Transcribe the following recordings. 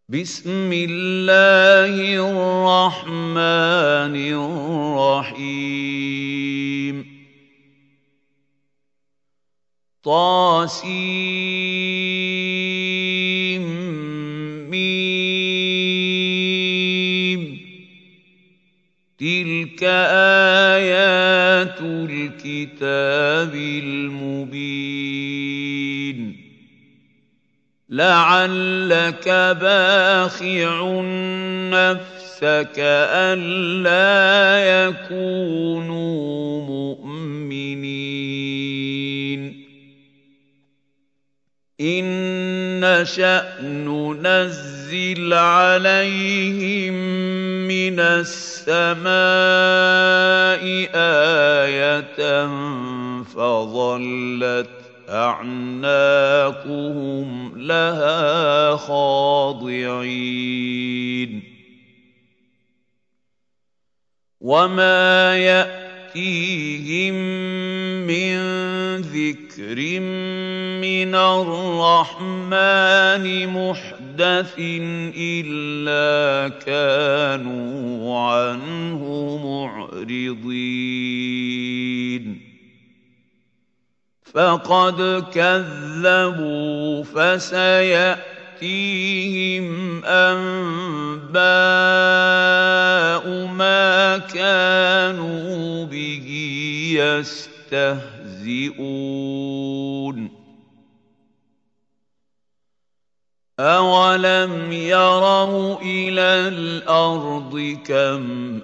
بسم الله الرحمن الرحيم طاسيم تلك آيات الكتاب المبين لعلك باخع نفسك ألا يكونوا مؤمنين إن نشأ ننزل عليهم من السماء آية فظلت أعناقهم لها خاضعين وما يأتيهم من ذكر من الرحمن محدث إلا كانوا عنه معرضين فقد كذبوا فسيأتيهم أنباء ما كانوا به يستهزئون أَوَلَمْ يَرَوْا إِلَى الْأَرْضِ كَمْ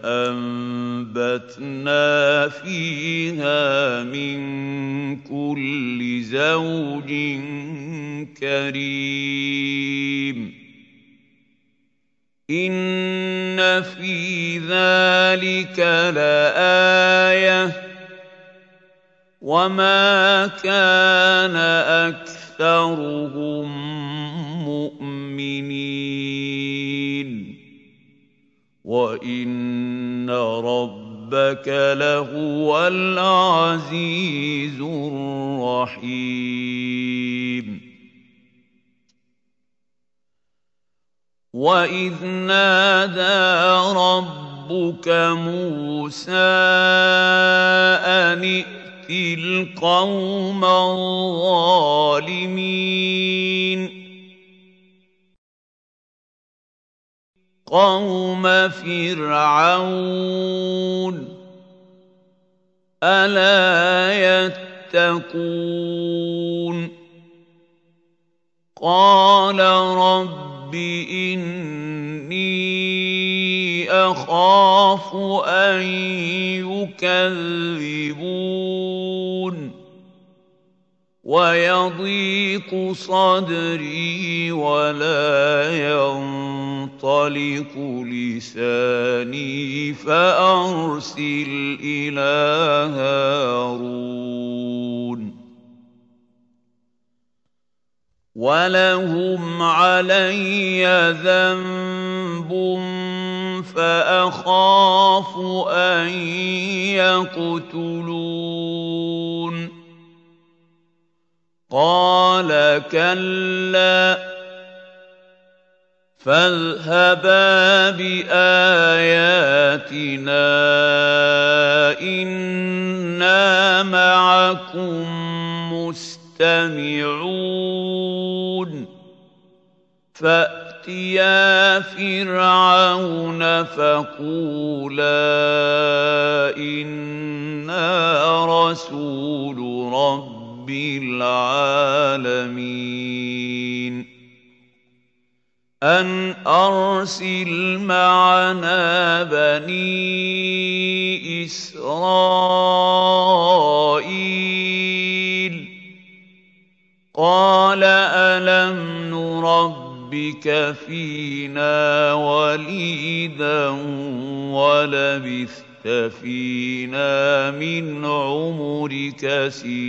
أَنبَتْنَا فِيهَا مِن كُلِّ زَوْجٍ كَرِيمٍ إِنَّ فِي ذَلِكَ لَآيَةً وَمَا كَانَ أَكْثَرُهُم مؤمنين وإن ربك لهو العزيز الرحيم وإذ نادى ربك موسى أن ائت القوم الظالمين قوم فرعون ألا يتقون قال رب إني أخاف أن يكذبون ويضيق صدري ولا ينطلق لساني فأرسل إلى هارون ولهم علي ذنب فأخاف أن يقتلون قال كلا فاذهبا بآياتنا إنا معكم مستمعون فأتيا فرعون فقولا إنا رسول رب العالمين أن أرسل معنا بني إسرائيل قال ألم نربك فينا وليدا ولبثت فينا من عمرك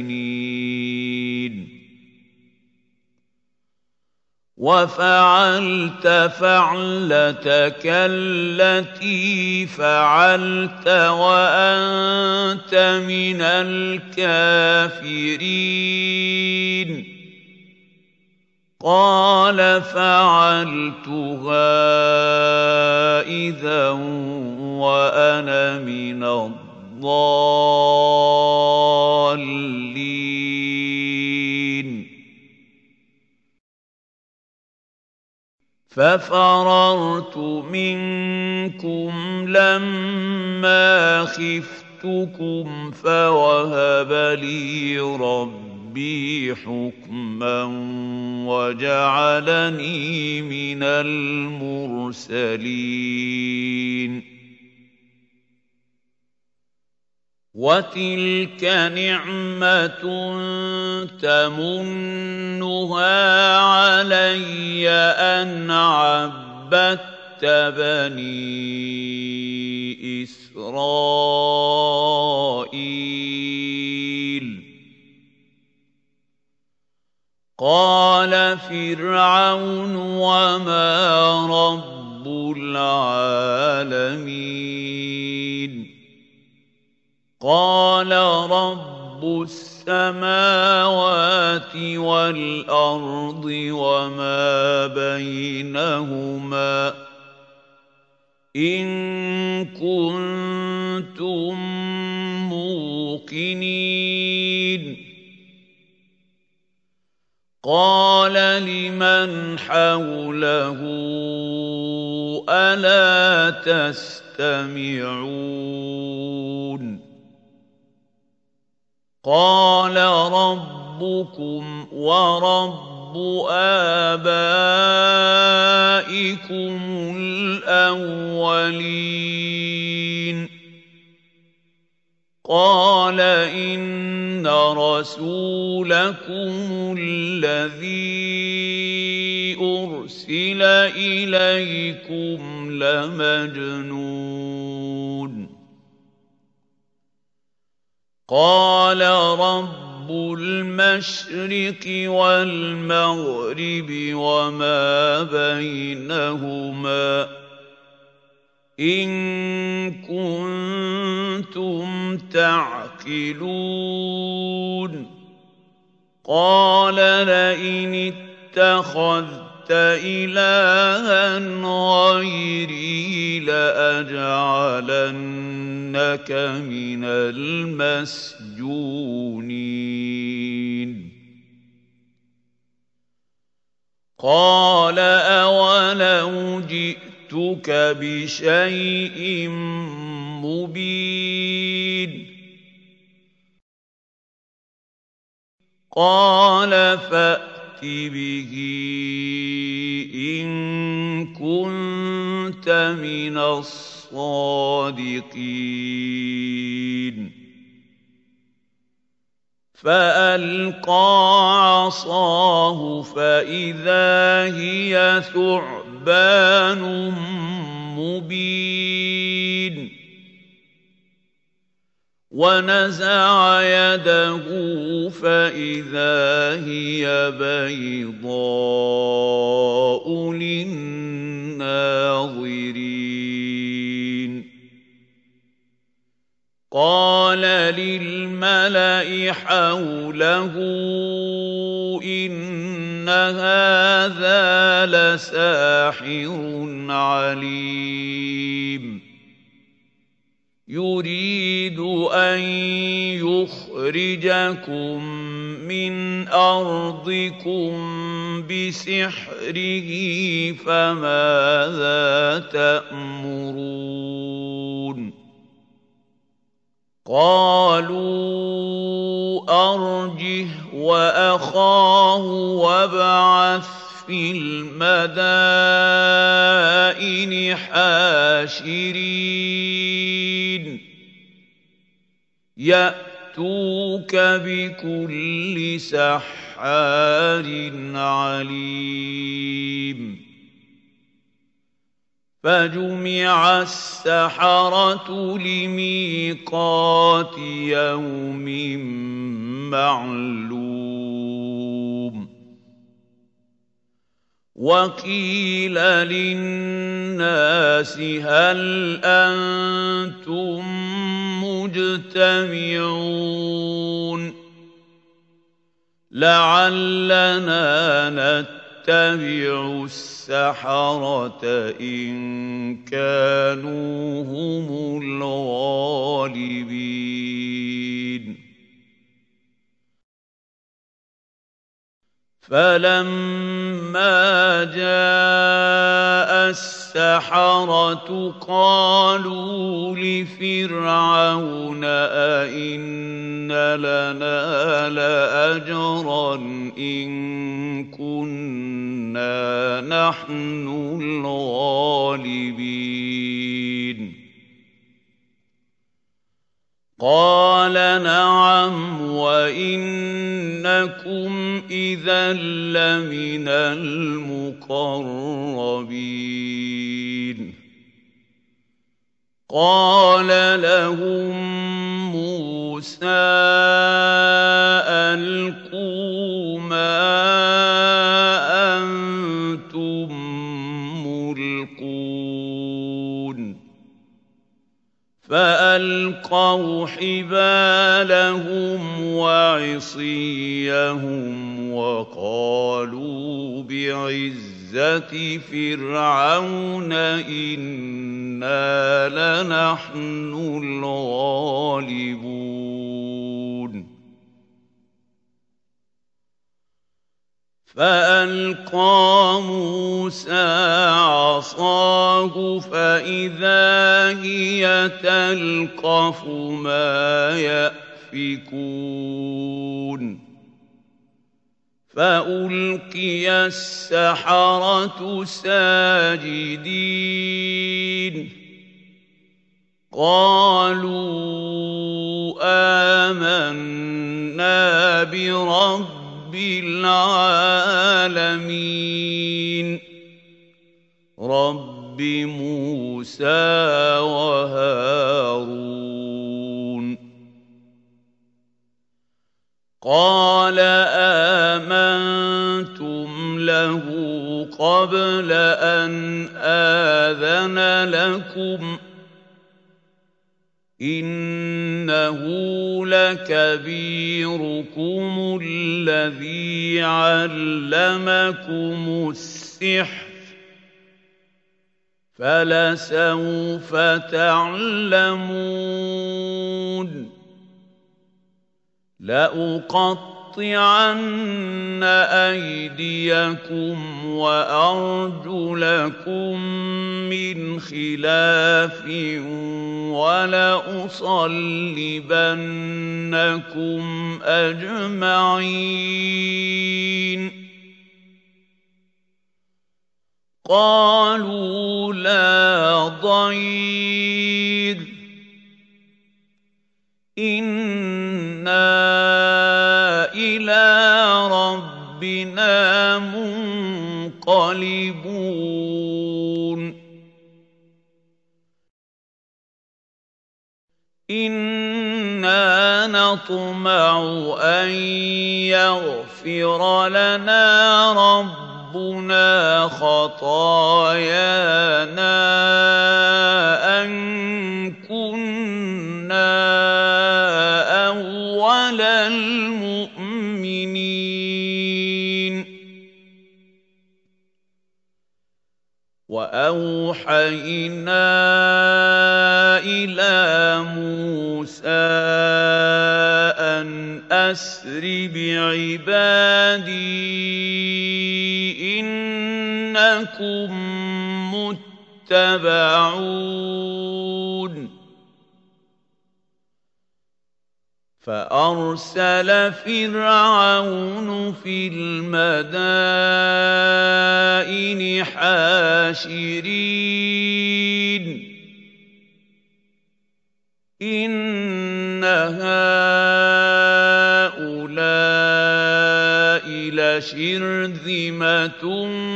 سنين وفعلت فعلتك التي فعلت وأنت من الكافرين قَالَ فَعَلْتُهَا إِذًا وَأَنَا مِنَ الضَّالِّينَ فَفَرَرْتُ مِنكُمْ لَمَّا خِفْتُكُمْ فَوَهَبَ لِي رَبِّي حُكْمًا وَجَعَلَنِي مِنَ الْمُرْسَلِينَ وَتِلْكَ نِعْمَةٌ تَمُنُّهَا عَلَيَّ أَنْ عَبَّدتَّ بَنِي إِسْرَائِيلَ قَالَ فِرْعَوْنُ وَمَا رَبُّ الْعَالَمِينَ قَالَ رَبُّ السَّمَاوَاتِ وَالْأَرْضِ وَمَا بَيْنَهُمَا إِن كُنتُم مُّوقِنِينَ قَالَ لِمَنْ حَوْلَهُ أَلَا تَسْتَمِعُونَ قَالَ رَبُّكُمْ وَرَبُّ آبَائِكُمُ الْأَوَّلِينَ قَالَ إِنَّ رَسُولَكُمُ الَّذِي أُرْسِلَ إِلَيْكُمْ لَمَجْنُونٌ قَالَ رَبُّ الْمَشْرِقِ وَالْمَغْرِبِ وَمَا بَيْنَهُمَا إِن كُنتُمْ تَعْقِلُونَ قَالَ لَئِنِ اتَّخَذْتَ إِلَٰهًا غَيْرِي لَأَجْعَلَنَّكَ مِنَ الْمَسْجُونِينَ قَالَ أَوَلَوْ جِئْتُكَ بِشَيْءٍ مُّبِينٍ قَالَ فَأْتِ بِهِ إِن كُنتَ مِنَ الصَّادِقِينَ فَأَلْقَىٰ عَصَاهُ فَإِذَا هِيَ ثُعْبَانٌ مُّبِينٌ وَنَزَعَ يَدَهُ فَإِذَا هِيَ بَيْضَاءُ لِلنَّاظِرِينَ قَالَ لِلْمَلَإِ حَوْلَهُ إِنَّ هَٰذَا لَسَاحِرٌ عَلِيمٌ يُرِيدُ أَن يُخْرِجَكُم مِّنْ أَرْضِكُم بِسِحْرِهِ فَمَاذَا تَأْمُرُونَ قَالُوا أَرْجِهْ وَأَخَاهُ وَابْعَثْ فِي الْمَدَائِنِ حَاشِرِينَ يَأْتُوكَ بِكُلِّ سَحَّارٍ عَلِيمٍ فَجُمِعَ السَّحَرَةُ لِمِيقَاتِ يَوْمٍ مَّعْلُومٍ وَقِيلَ لِلنَّاسِ هَلْ أَنتُم مُّجْتَمِعُونَ لَعَلَّنَا نتبع السحرة إن كانوا هم الغالبين فلما جاء السحرة قالوا لفرعون أئن لنا لأجرا إن كنا نحن الغالبين قال نعم وإنكم إذا لمن المقربين قال لهم موسى ألقوا ما أنتم ملقون فألقوا حبالهم وعصيهم وقالوا بعزة فرعون إنا لنحن الغالبون فألقى موسى عصاه فإذا هي تلقف ما يأفكون فألقي السحرة ساجدين قالوا آمنا برب العالمين رب موسى وهارون قال آمنتم له قبل أن آذن لكم إنه لكبيركم الذي علمكم السحر فلسوف تعلمون لأقطعن أيديكم وأرجلكم من خلاف ولأصلبنكم أجمعين قالوا لا ضير إنا إلى ربنا منقلبون إنا نطمع أن يغفر لنا ربنا خطايانا أن كنا أول المؤمنين وأوحينا إلى موسى أن أسر بعبادي إنكم متبعون فأرسل فرعون في المدائن حاشرين إن هؤلاء لشرذمة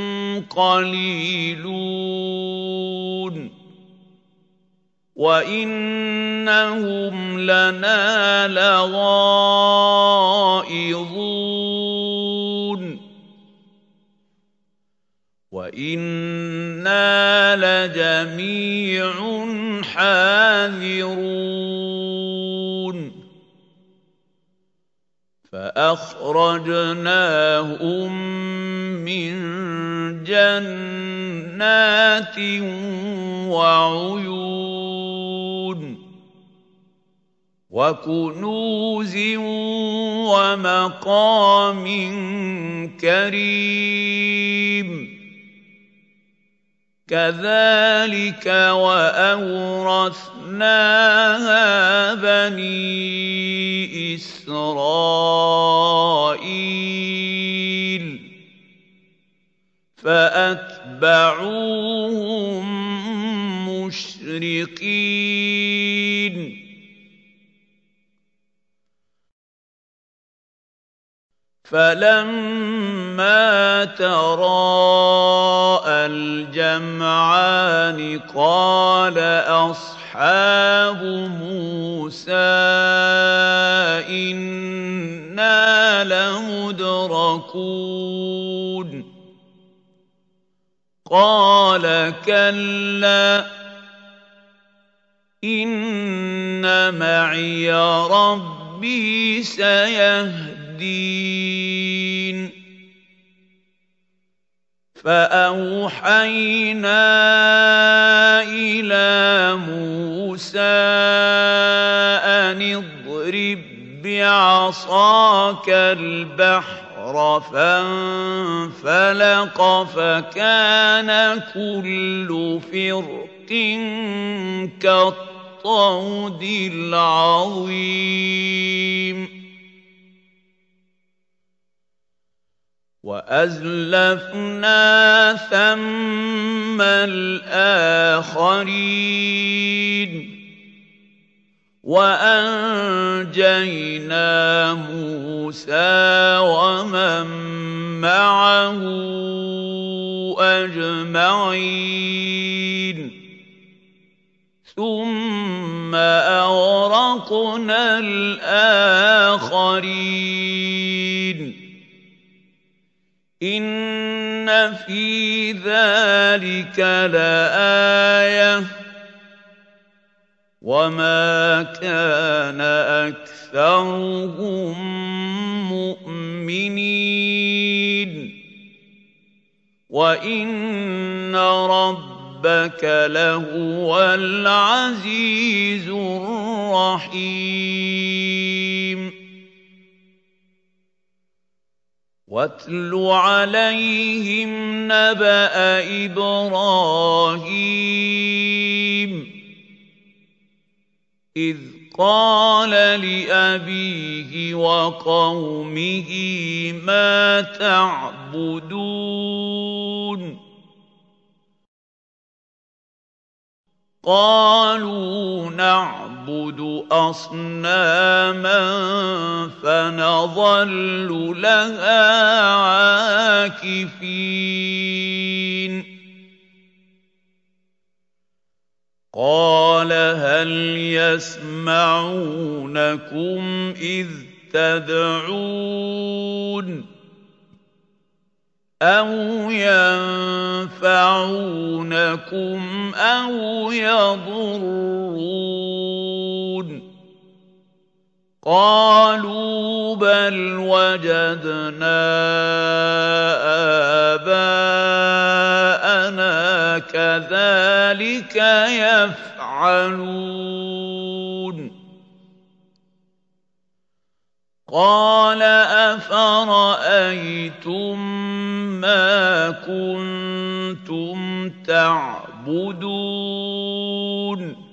قليلون وإنهم لنا لغائظون وإنا لجميع حاذرون فأخرجناهم مِّن جَنَّاتٍ وَعُيُونٍ وَكُنُوزٍ وَمَقَامٍ كَرِيمٍ كَذَٰلِكَ وَأَوْرَثْنَاهَا بَنِي إِسْرَائِيلَ فَأَتْبَعُوهُم مُّشْرِقِينَ فَلَمَّا تَرَاءَى الْجَمْعَانِ قَالَ أَصْحَابُ مُوسَىٰ إِنَّا لَمُدْرَكُونَ قَالَ كَلَّا إِنَّ مَعِيَ رَبِّي سَيَهْدِينِ فَأَوْحَيْنَا إِلَىٰ مُوسَىٰ أَنِ اضْرِب بِّعَصَاكَ الْبَحْرَ فَانفَلَقَ فَكَانَ كُلُّ فِرْقٍ كَالطَّوْدِ الْعَظِيمِ وَأَزْلَفْنَا ثَمَّ الْآخَرِينَ وَأَنجَيْنَا مُوسَىٰ وَمَن مَّعَهُ أَجْمَعِينَ ثُمَّ أَغْرَقْنَا الْآخَرِينَ إِنَّ فِي ذَٰلِكَ لَآيَةً وَمَا كَانَ أَكْثَرُهُم مُّؤْمِنِينَ وَإِنَّ رَبَّكَ لَهُوَ الْعَزِيزُ الرَّحِيمُ وَاتْلُ عَلَيْهِمْ نَبَأَ إِبْرَاهِيمَ إِذْ قَالَ لِأَبِيهِ وَقَوْمِهِ مَا تَعْبُدُونَ قَالُوا نَعْبُدُ أَصْنَامًا فَنَظَلُّ لَهَا عَاكِفِينَ قَالَ هَلْ يَسْمَعُونَكُمْ إِذْ تَدْعُونَ أَوْ يَنفَعُونَكُمْ أَوْ يَضُرُّونَ قَالُوا بَلْ وَجَدْنَا آبَاءَنَا كَذَٰلِكَ يَفْعَلُونَ قَالَ أَفَرَأَيْتُم مَّا كُنتُمْ تَعْبُدُونَ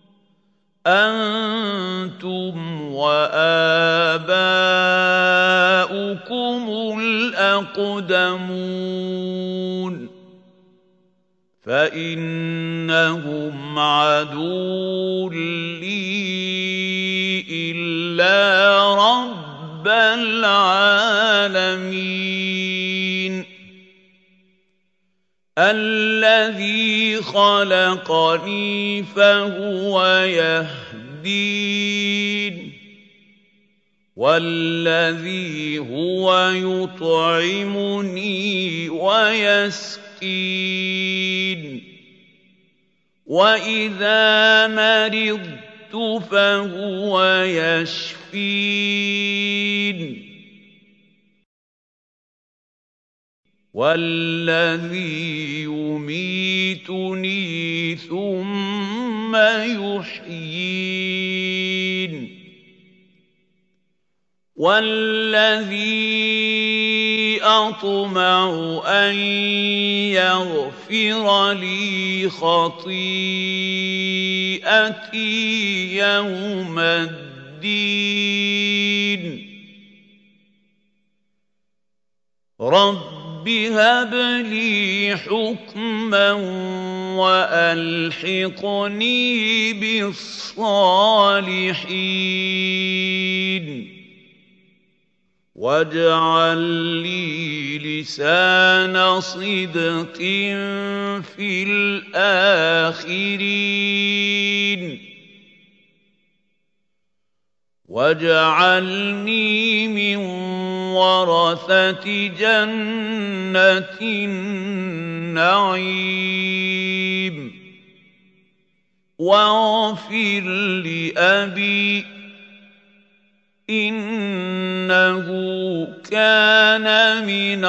أَنتُمْ وَآبَاؤُكُمُ الْأَقْدَمُونَ فَإِنَّهُمْ عَدُوٌّ لِّي إِلَّا رَبَّ الْعَالَمِينَ الَّذِي خَلَقَنِي فَهُوَ يَهْدِينِ وَالَّذِي هُوَ يُطْعِمُنِي وَيَسْقِينِ وَإِذَا مَرِضْتُ فَهُوَ يَشْفِينِ وَالَّذِي يُمِيتُنِي ثُمَّ يُحْيِينِ وَالَّذِي أَطْمَعُ أَن يَغْفِرَ لِي خَطِيئَتِي يَوْمَ الدِّينِ رَبِّ هَبْ لِي حُكْمًا وَأَلْحِقْنِي بِالصَّالِحِينَ وَاجْعَل لِّي لِسَانَ صِدْقٍ فِي الْآخِرِينَ وَاجْعَلْنِي مِن وَرَثَةِ جَنَّةِ النَّعِيمِ وَاغْفِرْ لِأَبِي إِنَّهُ كَانَ مِنَ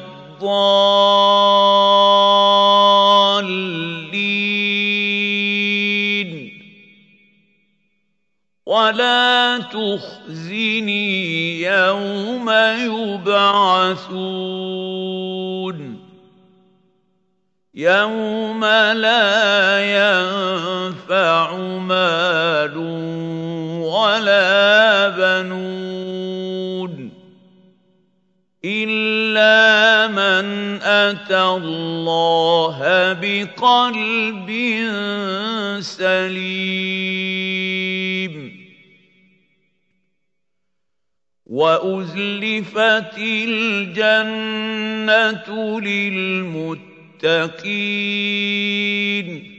الضَّالِّينَ وَلَا تُخْزِنِي يَوْمَ يُبْعَثُونَ يَوْمَ لَا يَنفَعُ مَالٌ وَلَا بَنُونَ إِلَّا مَنْ أَتَى اللَّهَ بِقَلْبٍ سَلِيمٍ وَأُزْلِفَتِ الْجَنَّةُ لِلْمُتَّقِينَ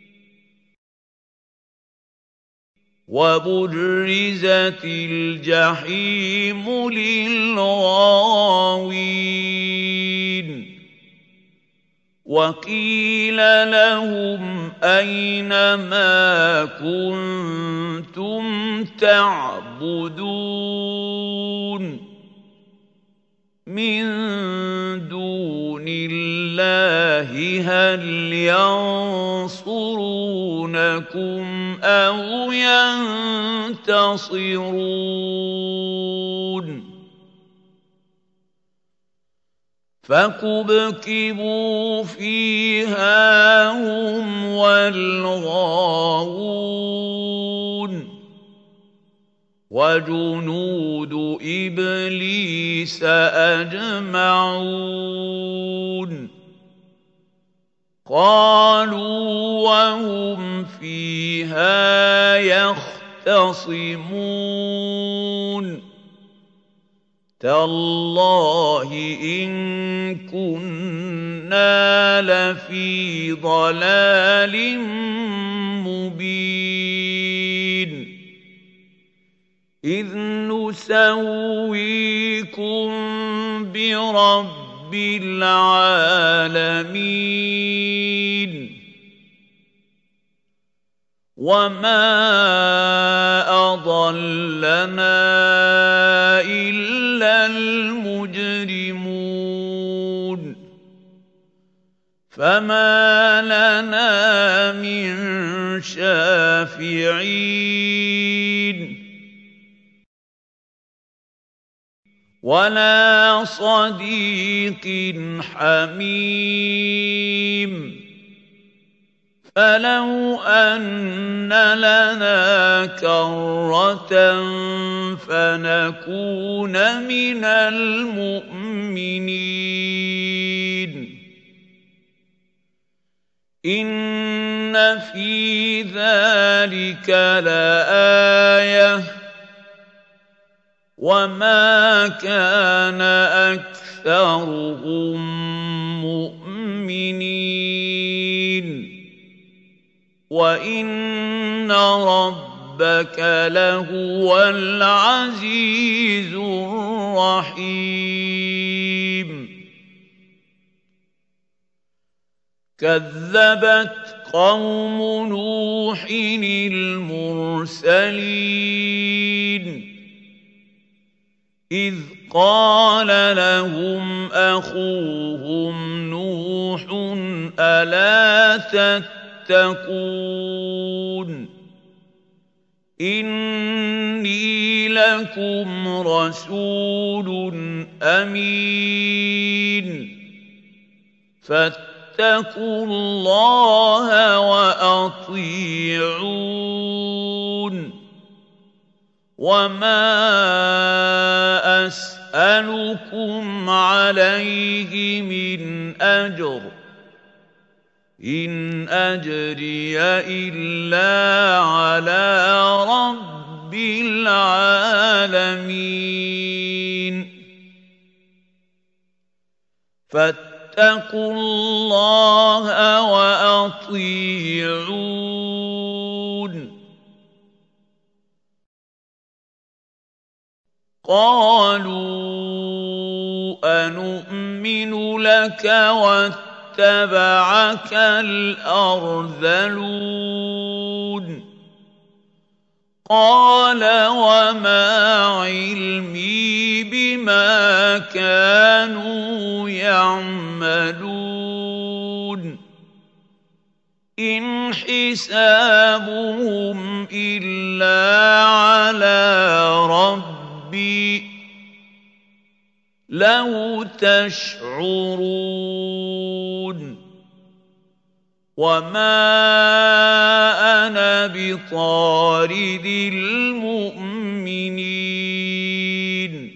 وَبُرِّزَتِ الْجَحِيمُ لِلْغَاوِينَ وَقِيلَ لَهُمْ أَيْنَ مَا كُنتُمْ تَعْبُدُونَ مِن دُونِ اللَّهِ هَلْ يَنصُرُونَكُمْ أَوْ يَنتَصِرُونَ فَكُبْكِبُوا فِيهَا هُمْ وَالْغَاوُونَ وَجُنُودُ إِبْلِيسَ أَجْمَعُونَ قَالُوا وَهُمْ فِيهَا يَخْتَصِمُونَ تَاللَّهِ إِن كُنَّا لَفِي ضَلَالٍ مُّبِينٍ إِذْ نُسَوِّيكُم بِرَبِّ الْعَالَمِينَ وَمَا أَضَلَّنَا إِلَّا الْمُجْرِمُونَ فَمَا لَنَا مِن شَافِعِينَ وَلَا صَدِيقٍ حَمِيمٍ فَلَوْ أَنَّ لَنَا كَرَّةً فَنَكُونَ مِنَ الْمُؤْمِنِينَ إِنَّ فِي ذَلِكَ لَآيَةً وَمَا كَانَ أَكْثَرُهُم مُّؤْمِنِينَ وَإِنَّ رَبَّكَ لَهُوَ الْعَزِيزُ الرَّحِيمُ كَذَّبَتْ قَوْمُ نُوحٍ الْمُرْسَلِينَ إِذْ قال لهم أخوهم نوح ألا تتقون إني لكم رسول أمين فاتقوا الله وأطيعون وما أسألكم عليه من أجر إن أجري إلا على رب العالمين فاتقوا الله وأطيعون قالوا أنؤمن لك واتبعك الأرذلون قال وما علمي بما كانوا يعملون إن حسابهم إلا على ربي لو تشعرون وما أنا بطارد المؤمنين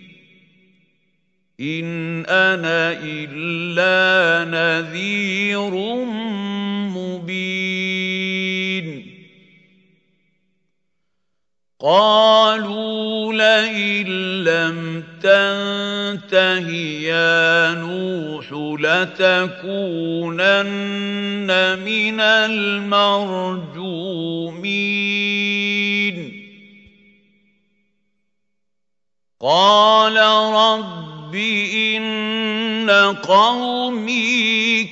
إن أنا إلا نذير مبين قالوا لئن لم تنته يا نوح لتكونن من المرجومين قال رب إن قومي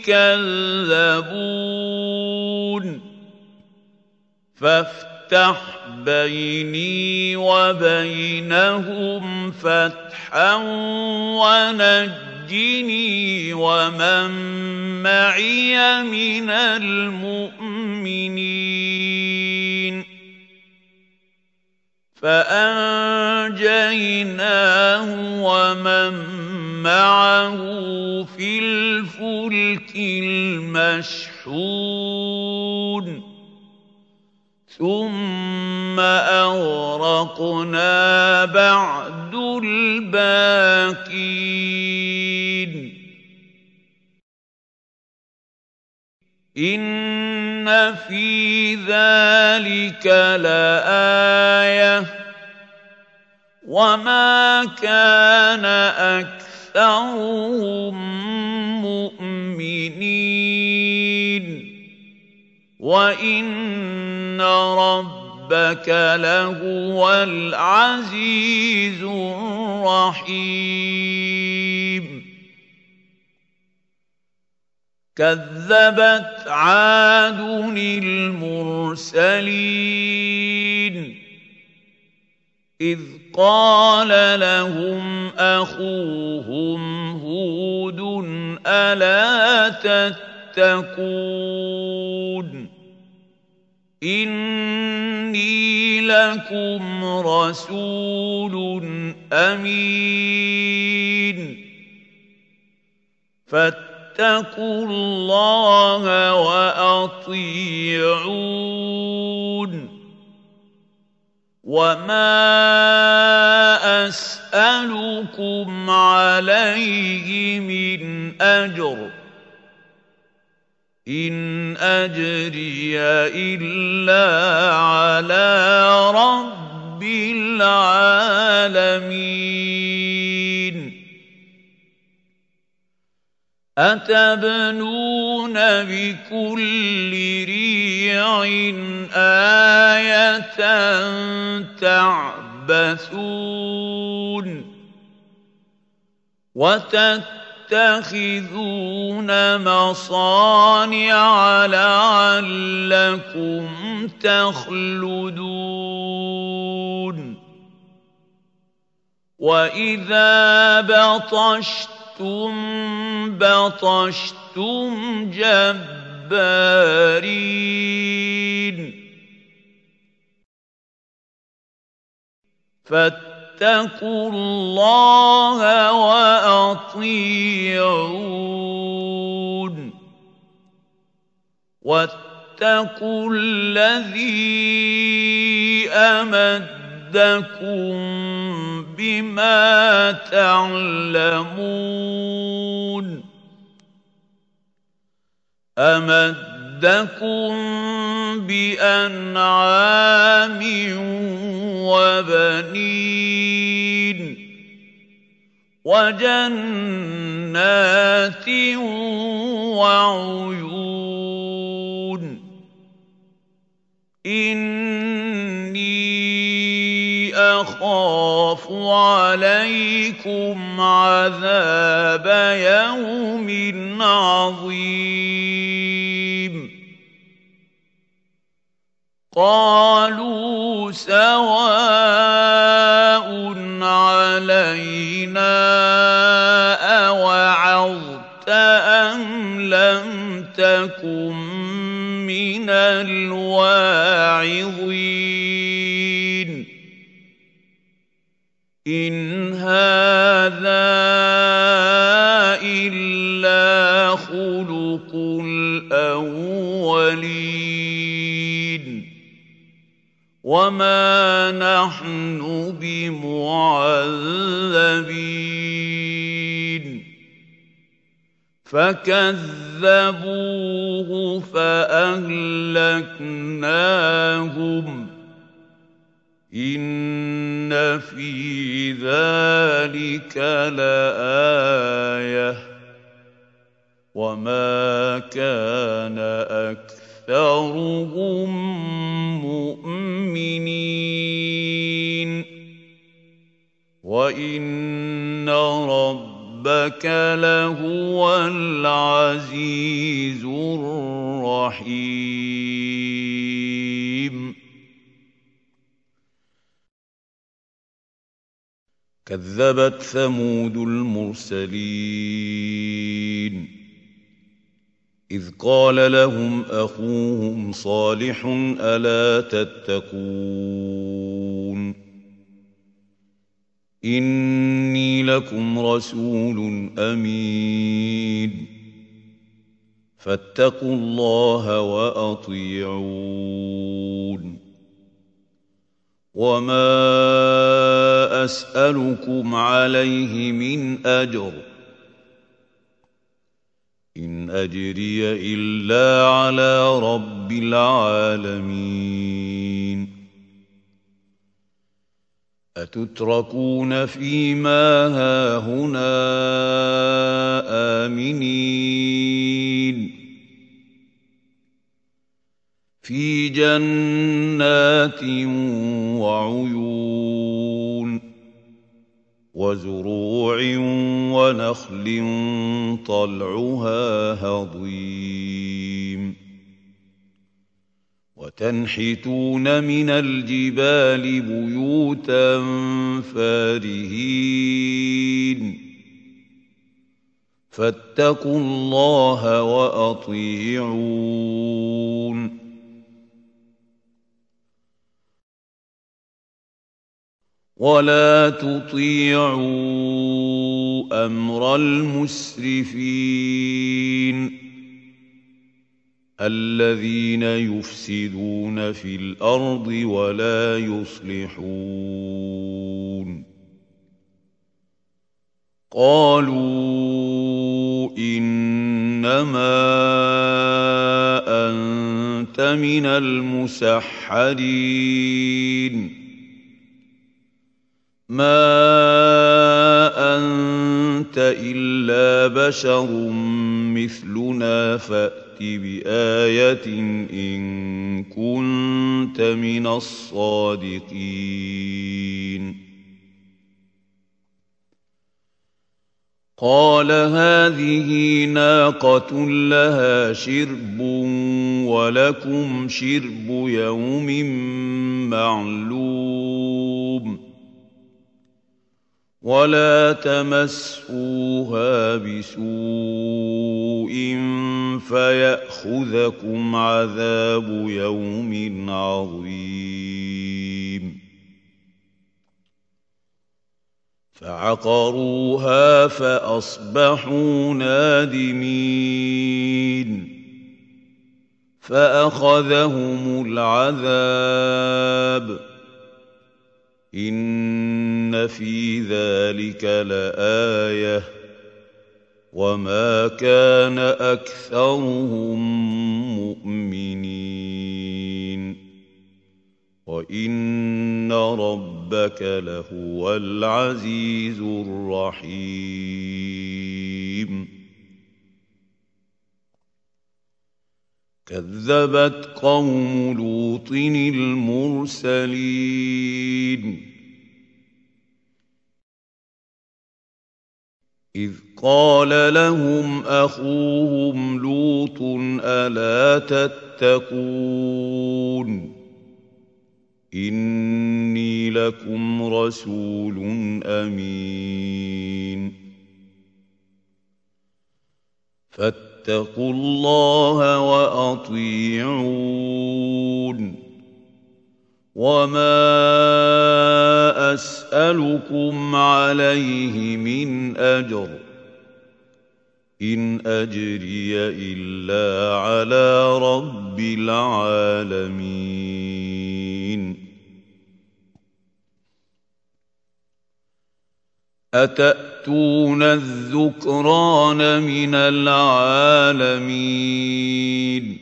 كذبون فافتح بيني وبينهم فتحا ونجني ومن معي من المؤمنين فأنجيناه ومن معه في الفلك المشحون ثم أغرقنا بعد الباقين إن في ذلك لآية وما كان أكثرهم مؤمنين وإن ربك لهو العزيز الرحيم كذبت عاد المرسلين إذ قال لهم أخوهم هود ألا تتقون إني لكم رسول أمين فاتقوا الله وأطيعون وما أسألكم عليه من أجر إن أجري إلا على رب العالمين أتبنون بكل ريع آية تعبثون وتتخذون مصانع لعلكم تخلدون وَإِذَا بَطَشْتُم بَطَشْتُمْ جَبَّارِينَ فَاتَّقُوا اللَّهَ وَأَطِيعُونِ وَاتَّقُوا الَّذِي أَمَدَّكُم بِمَا تَعْلَمُونَ أَمَدَّكُم بِأَنْعَامٍ وَبَنِينَ وَجَنَّاتٍ وَعُيُونٍ إِنِّي أَخَافُ عَلَيْكُمْ عَذَابَ يَوْمٍ عَظِيمٍ قَالُوا سَوَاءٌ عَلَيْنَا أَوَعَظْتَ أَمْ لَمْ تَكُن مِّنَ الْوَاعِظِينَ إِنْ هَٰذَا إِلَّا خُلُقُ الْأَوَّلِينَ وَمَا نَحْنُ بِمُعَذَّبِينَ فَكَذَّبُوهُ فَأَهْلَكْنَاهُمْ إِنَّ فِي ذَلِكَ لَآيَةً وَمَا كَانَ أَكْثَرُهُم مُّؤْمِنِينَ وَإِنَّ رَبَّكَ لَهُوَ الْعَزِيزُ الرَّحِيمُ كَذَّبَتْ ثَمُودُ الْمُرْسَلِينَ إِذْ قَالَ لَهُمْ أَخُوهُمْ صَالِحٌ أَلَا تَتَّقُونَ إِنِّي لَكُمْ رَسُولٌ أَمِينٌ فَاتَّقُوا اللَّهَ وَأَطِيعُونِ وَمَا أَسْأَلُكُمْ عَلَيْهِ مِنْ أَجْرٍ إِنْ أَجْرِيَ إِلَّا عَلَىٰ رَبِّ الْعَالَمِينَ أَتُتْرَكُونَ فِيمَا هَاهُنَا آمِنِينَ فِي جَنَّاتٍ وَعُيُونٍ وَزُرُوعٍ وَنَخْلٍ طَلْعُهَا هَضِيمٌ وَتَنْحِتُونَ مِنَ الْجِبَالِ بُيُوتًا فَارِهِينَ فَاتَّقُوا اللَّهَ وَأَطِيعُونِ وَلَا تُطِيعُوا أَمْرَ الْمُسْرِفِينَ الَّذِينَ يُفْسِدُونَ فِي الْأَرْضِ وَلَا يُصْلِحُونَ قَالُوا إِنَّمَا أَنتَ مِنَ الْمُسَحَّرِينَ مَا أَنتَ إِلَّا بَشَرٌ مِّثْلُنَا فَأْتِ بِآيَةٍ إِن كُنتَ مِنَ الصَّادِقِينَ قَالَ هَٰذِهِ نَاقَةٌ لَّهَا شِرْبٌ وَلَكُمْ شِرْبُ يَوْمٍ مَّعْلُومٍ ولا تمسوها بسوء فيأخذكم عذاب يوم عظيم فعقروها فأصبحوا نادمين فأخذهم العذاب إن في ذلك لآية وما كان أكثرهم مؤمنين وإن ربك لهو العزيز الرحيم كذبت قوم لوط المرسلين إذ قال لهم أخوهم لوط ألا تتقون إني لكم رسول أمين فاتقوا الله وأطيعون وما أسألكم عليه من أجر إن أجري إلا على رب العالمين أتأتون الذكران من العالمين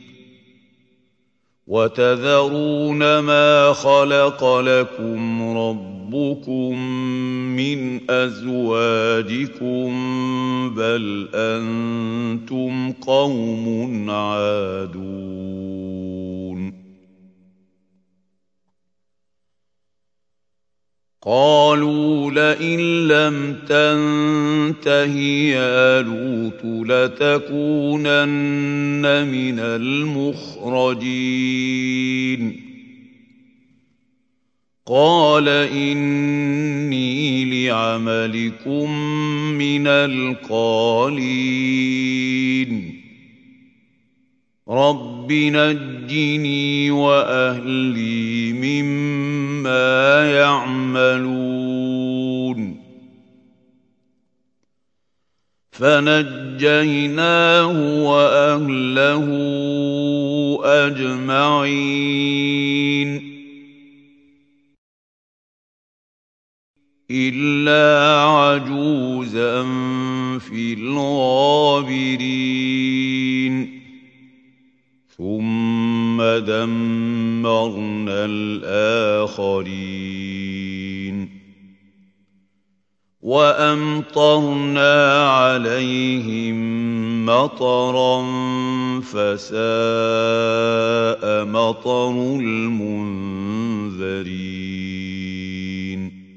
وتذرون ما خلق لكم ربكم من أزواجكم بل أنتم قوم عادون قالوا لئن لم تنته يا لوط لتكونن من المخرجين قال إني لعملكم من القالين رب نجني وأهلي مما يعملون فنجيناه وأهله أجمعين إلا عجوزا في الغابرين ثم دمرنا الآخرين وأمطرنا عليهم مطرا فساء مطر المنذرين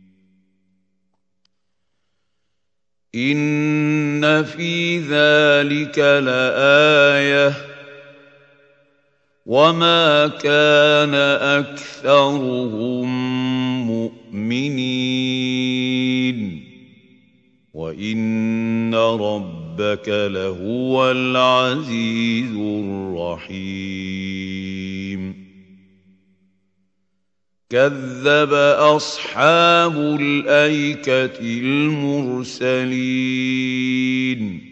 إن في ذلك لآية وما كان أكثرهم مؤمنين وإن ربك لهو العزيز الرحيم كذب أصحاب الأيكة المرسلين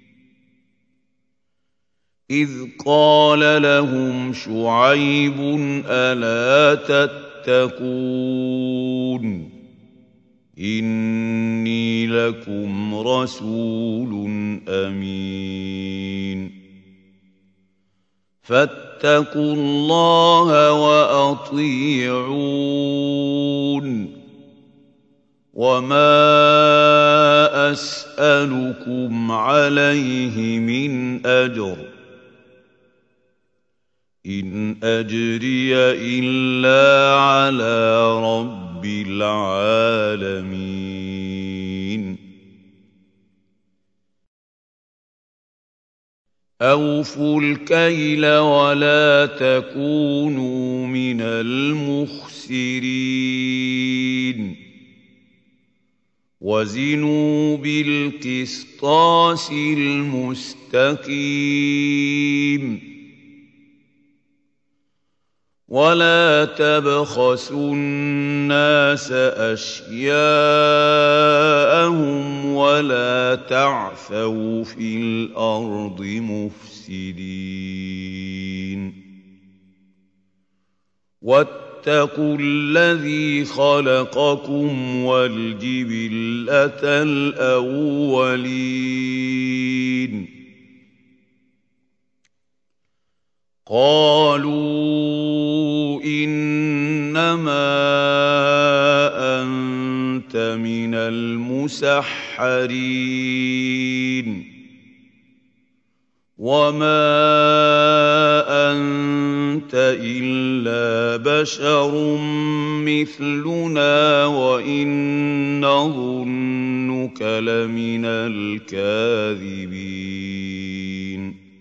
إذ قال لهم شعيب ألا تتقون إني لكم رسول أمين فاتقوا الله وأطيعون وما أسألكم عليه من أجر إن أجري إلا على رب العالمين أوفوا الكيل ولا تكونوا من المخسرين وزنوا بالقسطاس المستقيم ولا تبخسوا الناس أشياءهم ولا تعثوا في الأرض مفسدين واتقوا الذي خلقكم والجبلة الأولين قالوا إنما أنت من المسحرين وما أنت إلا بشر مثلنا وإن نظنك لمن الكاذبين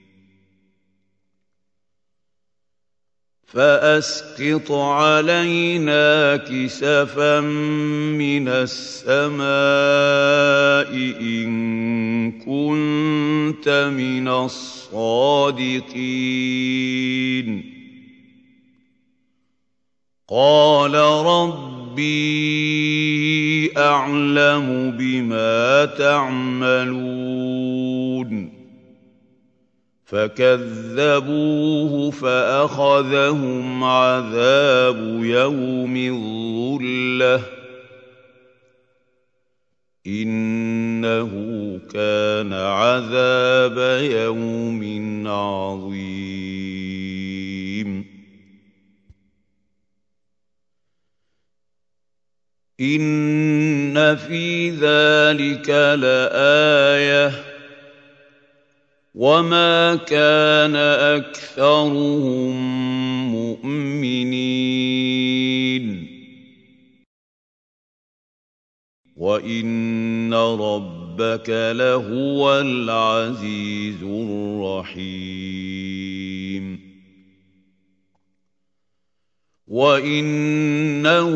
فأسقط علينا كسفا من السماء إن كنت من الصادقين قال ربي أعلم بما تعملون فكذبوه فأخذهم عذاب يوم الظلة إنه كان عذاب يوم عظيم إن في ذلك لآية وما كان أكثرهم مؤمنين وإن ربك لهو العزيز الرحيم وإنه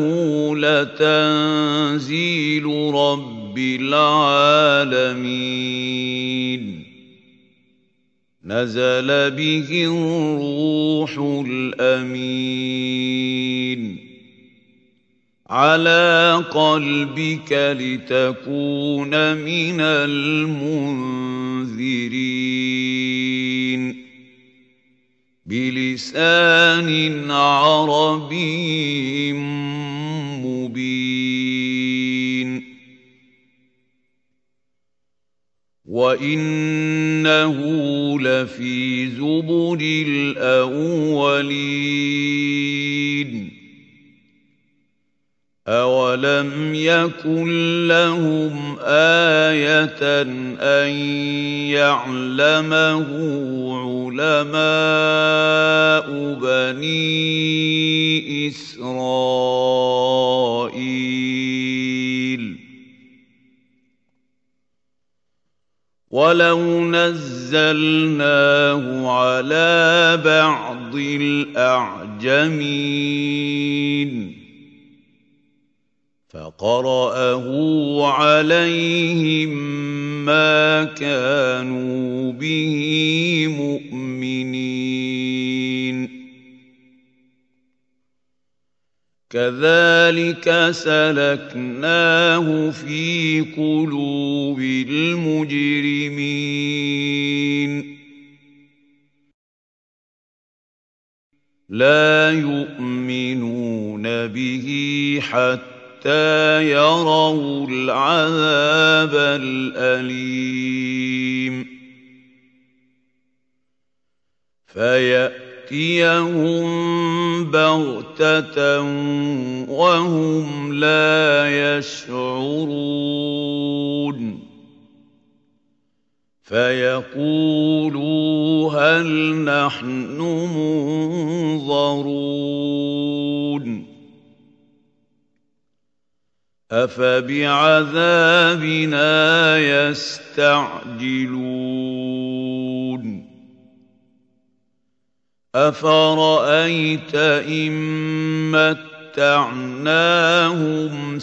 لتنزيل رب العالمين نزل به الروح الأمين على قلبك لتكون من المنذرين بلسان عربي مبين وإنه لفي زبر الأولين أولم يكن لهم آية أن يعلمه علماء بني إسرائيل ولو نزلناه على بعض الأعجمين فقرأه عليهم ما كانوا به مؤمنين كذلك سلكناه في قلوب المجرمين لا يؤمنون به حتى يروا العذاب الأليم فيأتيهم بغتة وهم لا يشعرون فيقولوا هل نحن منظرون أفبعذابنا يستعجلون أفرأيت إن متعناهم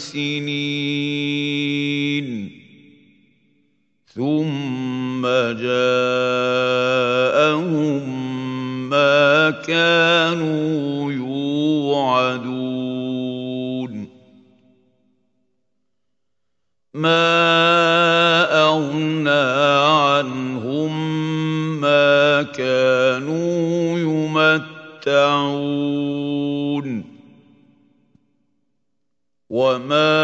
سنين ثم جاءهم ما كانوا يوعدون ما أغنى عنهم ما كانوا يمتعون وما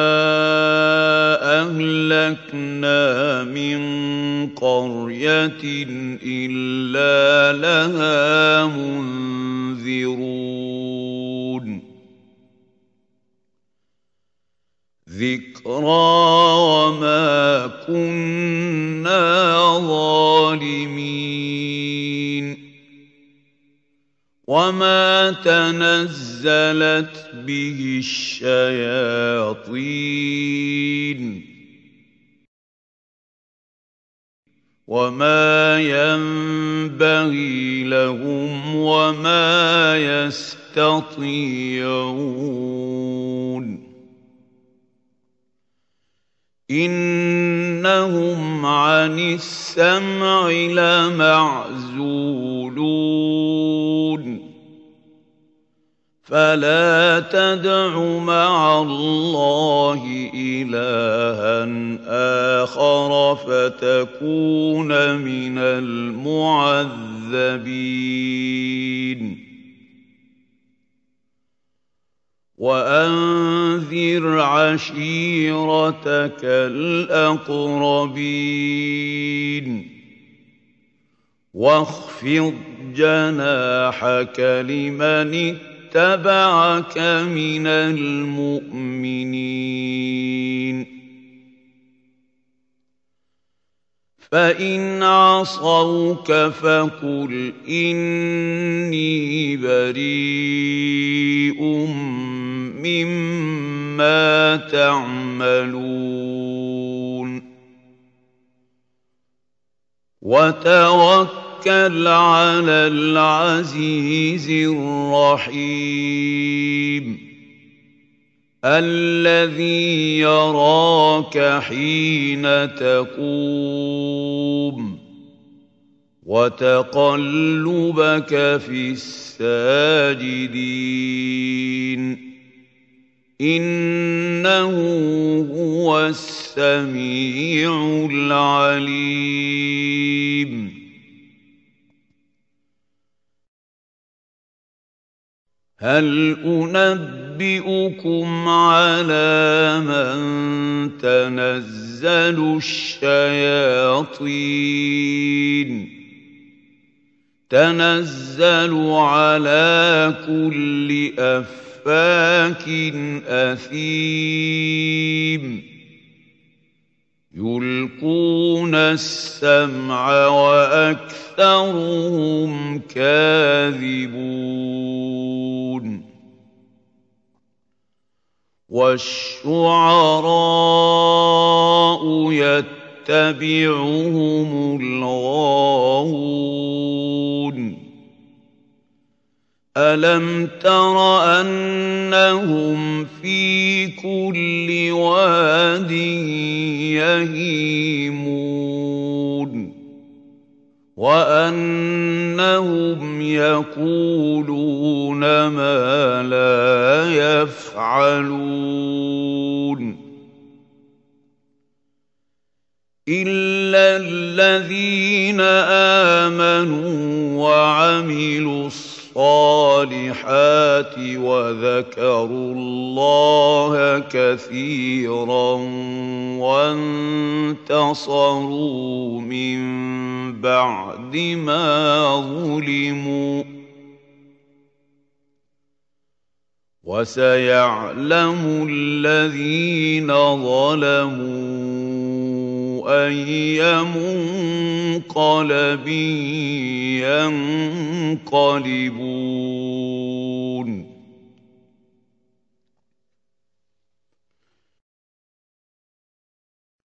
أهلكنا من قرية إلا لها منذرون ذكرى وما كنا ظالمين وما تنزلت به الشياطين وما ينبغي لهم وما يستطيعون إنهم عن السمع لمعزولون فلا تدع مع الله إلها آخر فتكون من المعذبين وأنذر عشيرتك الأقربين واخفض جناحك لمن اتبعك من المؤمنين فإن عصوك فقل إني بريء مما تعملون وتوكل على العزيز الرحيم الذي يراك حين تقوم وتقلبك في الساجدين إنه هو السميع العليم هل أنبئكم على من تنزل الشياطين تنزل على كل أفاك أثيم يلقون السمع وأكثرهم كاذبون والشعراء يتبعهم الغاوون ألم تر أنهم في كل واد يهيمون وأنهم يقولون ما لا يفعلون إلا الذين آمنوا وعملوا الصالحات وذكروا الله كثيرا وانتصروا من بعد ما ظلموا وسيعلم الذين ظلموا أي منقلب ينقلبون